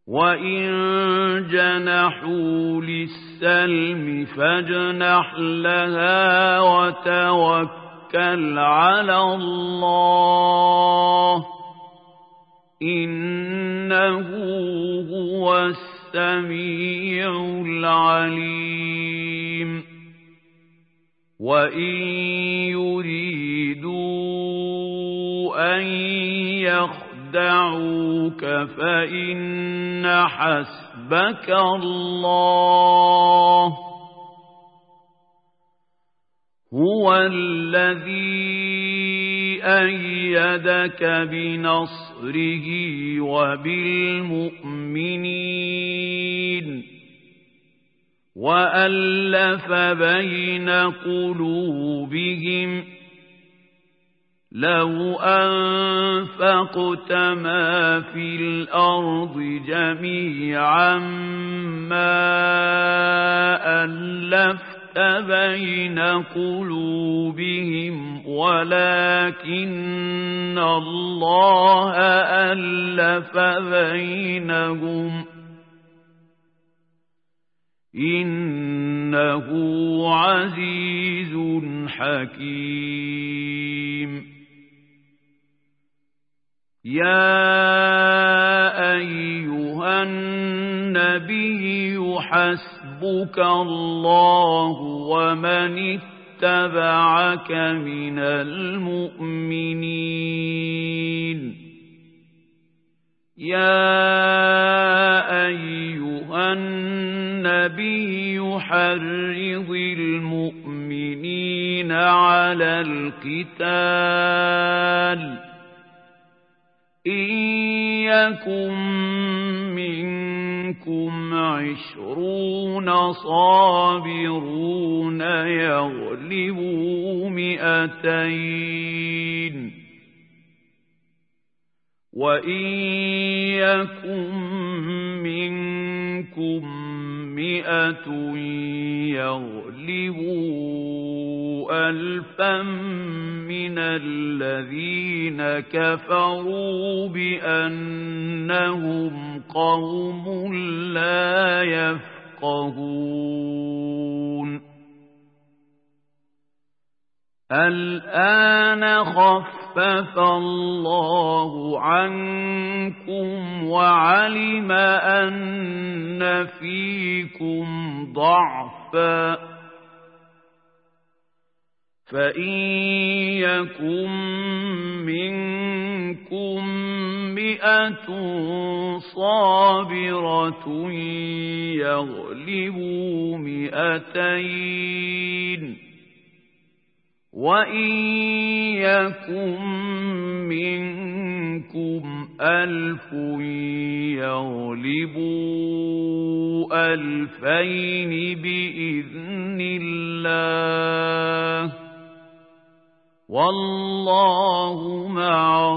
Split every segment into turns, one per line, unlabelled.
وَإِن جَنَحُوا لِلسَّلْمِ فَاجْنَحْ لَهَا وَتَوَكَّلْ عَلَى اللَّهِ إِنَّهُ هُوَ السَّمِيعُ الْعَلِيمُ وَإِن يُرِيدُوا أَن يَخْدَعُوكَ فَإِنَّ حَسْبَكَ اللَّهُ هُوَ الَّذِي أَيَّدَكَ بِنَصْرِهِ وَبِالْمُؤْمِنِينَ وَأَلَّفَ بَيْنَ قُلُوبِهِمْ لَوْ أَنفَقْتَ مَا فِي الْأَرْضِ جَمِيعًا مَا أَلَّفْتَ بَيْنَ قُلُوبِهِمْ وَلَكِنَّ اللَّهَ أَلَّفَ بَيْنَهُمْ إِنَّهُ عَزِيزٌ حَكِيمٌ يَا أَيُّهَا النَّبِيُّ حَسْبُكَ اللَّهُ وَمَنِ اتَّبَعَكَ مِنَ الْمُؤْمِنِينَ يَا أَيُّهَا النَّبِيُّ حَرِّضِ الْمُؤْمِنِينَ عَلَى الْقِتَالِ إِن يَكُن مِّنكُمْ 20 صَابِرُونَ يَغْلِبُوا 200 وَإِن يَكُن مِّنكُم 100 يَغْلِبُوا 1000 مِّنَ الَّذِينَ كَفَرُوا بِأَنَّهُمْ قَوْمٌ لَّا يَفْقَهُونَ الْآنَ خَفَّفَ اللَّهُ عَنكُمْ وَعَلِمَ أَنَّ فِيكُمْ ضَعْفًا فَإِن يَكُن مِّنكُم 100 صَابِرَةٌ يَغْلِبُوا 200 وَإِن يَكُن مِّنكُمْ 1000 يَغْلِبُوا 2000 بِإِذْنِ اللَّهِ وَاللَّهُ مَعَ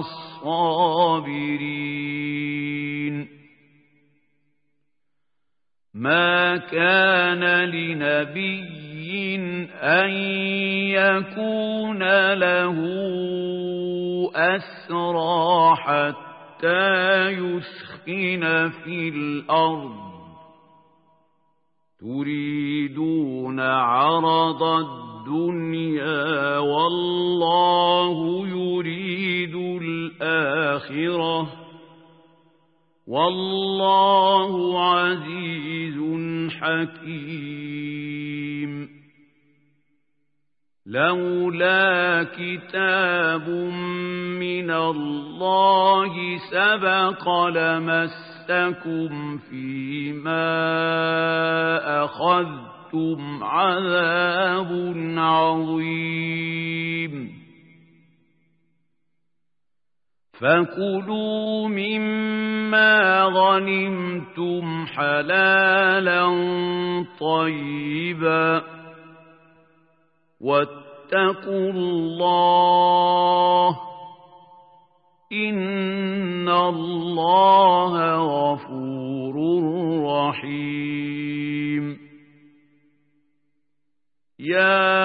الصَّابِرِينَ مَا كَانَ لِنَبِيٍّ أَن يَكُونَ لَهُ أَسْرَىٰ حَتَّىٰ يُثْخِنَ فِي الْأَرْضِ تُرِيدُونَ عَرَضَ الدُّنْيَا وَاللَّهُ يُرِيدُ الْآخِرَةَ وَاللَّهُ عَزِيزٌ حَكِيمٌ لولا كتاب من الله سبق لمسكم فيما أخذتم عذاب عظيم فكلوا مما غنمتم حلالا طيبا واتقوا الله إن الله غفور رحيم يا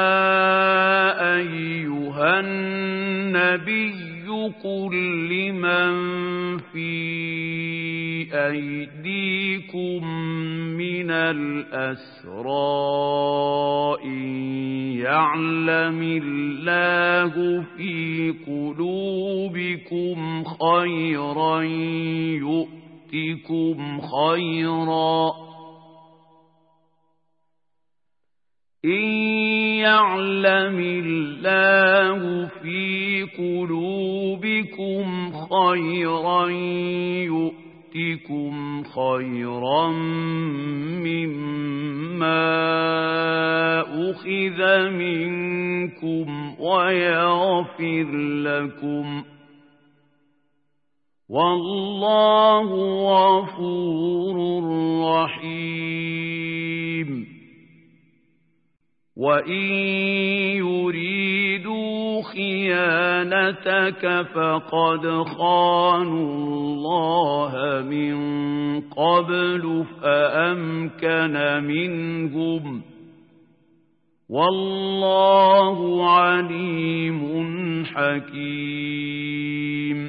أيها النبي قل لمن في أيديكم من الأسرى إن يعلم الله في قلوبكم خيرا يؤتكم خيرا إن يعلم الله في قلوبكم خيرا يؤتكم خيرا مما أخذ منكم ويغفر لكم والله غفور رحيم وإن يريدوا خيانتك فقد خانوا الله من قبل فأمكن منهم والله عليم حكيم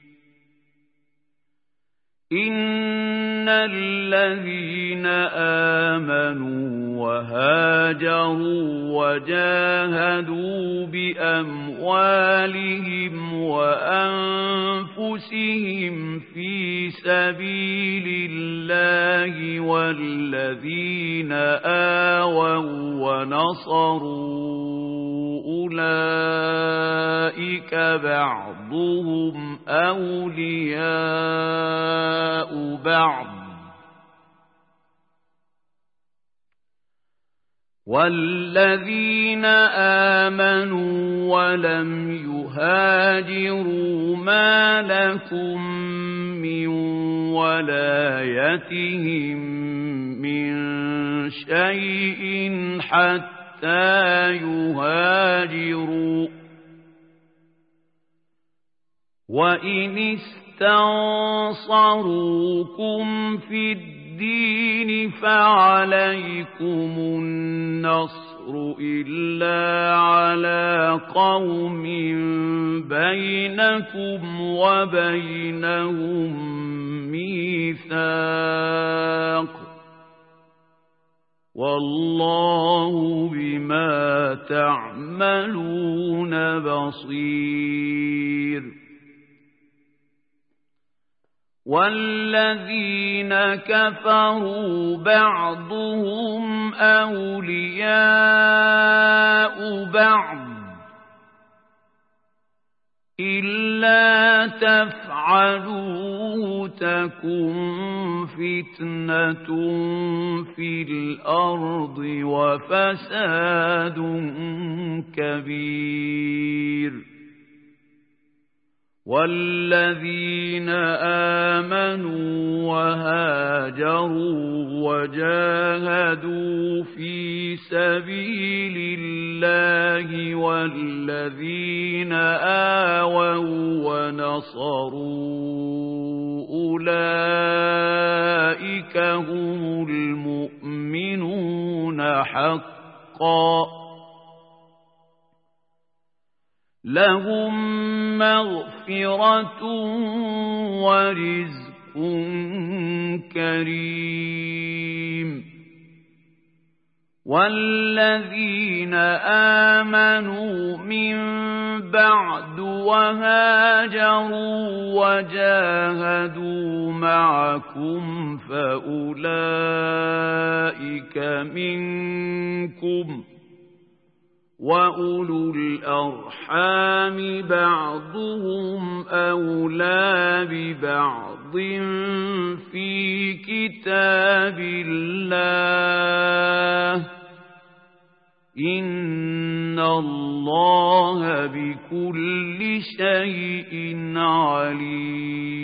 إن الذين آمنوا وهاجروا وجاهدوا بأموالهم وأنفسهم في سبيل الله والذين آووا ونصروا أولئك بعضهم أولياء بعض والذين آمنوا ولم يهاجروا ما لكم من ولايتهم من شيء حتى يهاجروا وإن استنصروكم في الدين فعليكم النصر إلا على قوم بينكم وبينهم ميثاق والله بما تعملون بصير والذين كفروا بعضهم أولياء بعض إلا تفعلوه تكن فتنة في الأرض وفساد كبير والذين آمنوا وهاجروا وجاهدوا في سبيل الله والذين آووا ونصروا أولئك هم المؤمنون حقا لهم مغفرة ورزق كريم والذين آمنوا من بعد وهاجروا وجاهدوا معكم فأولئك منكم وأولو الأرحام بعضهم أولى ببعض في كتاب الله إن الله بكل شيء عليم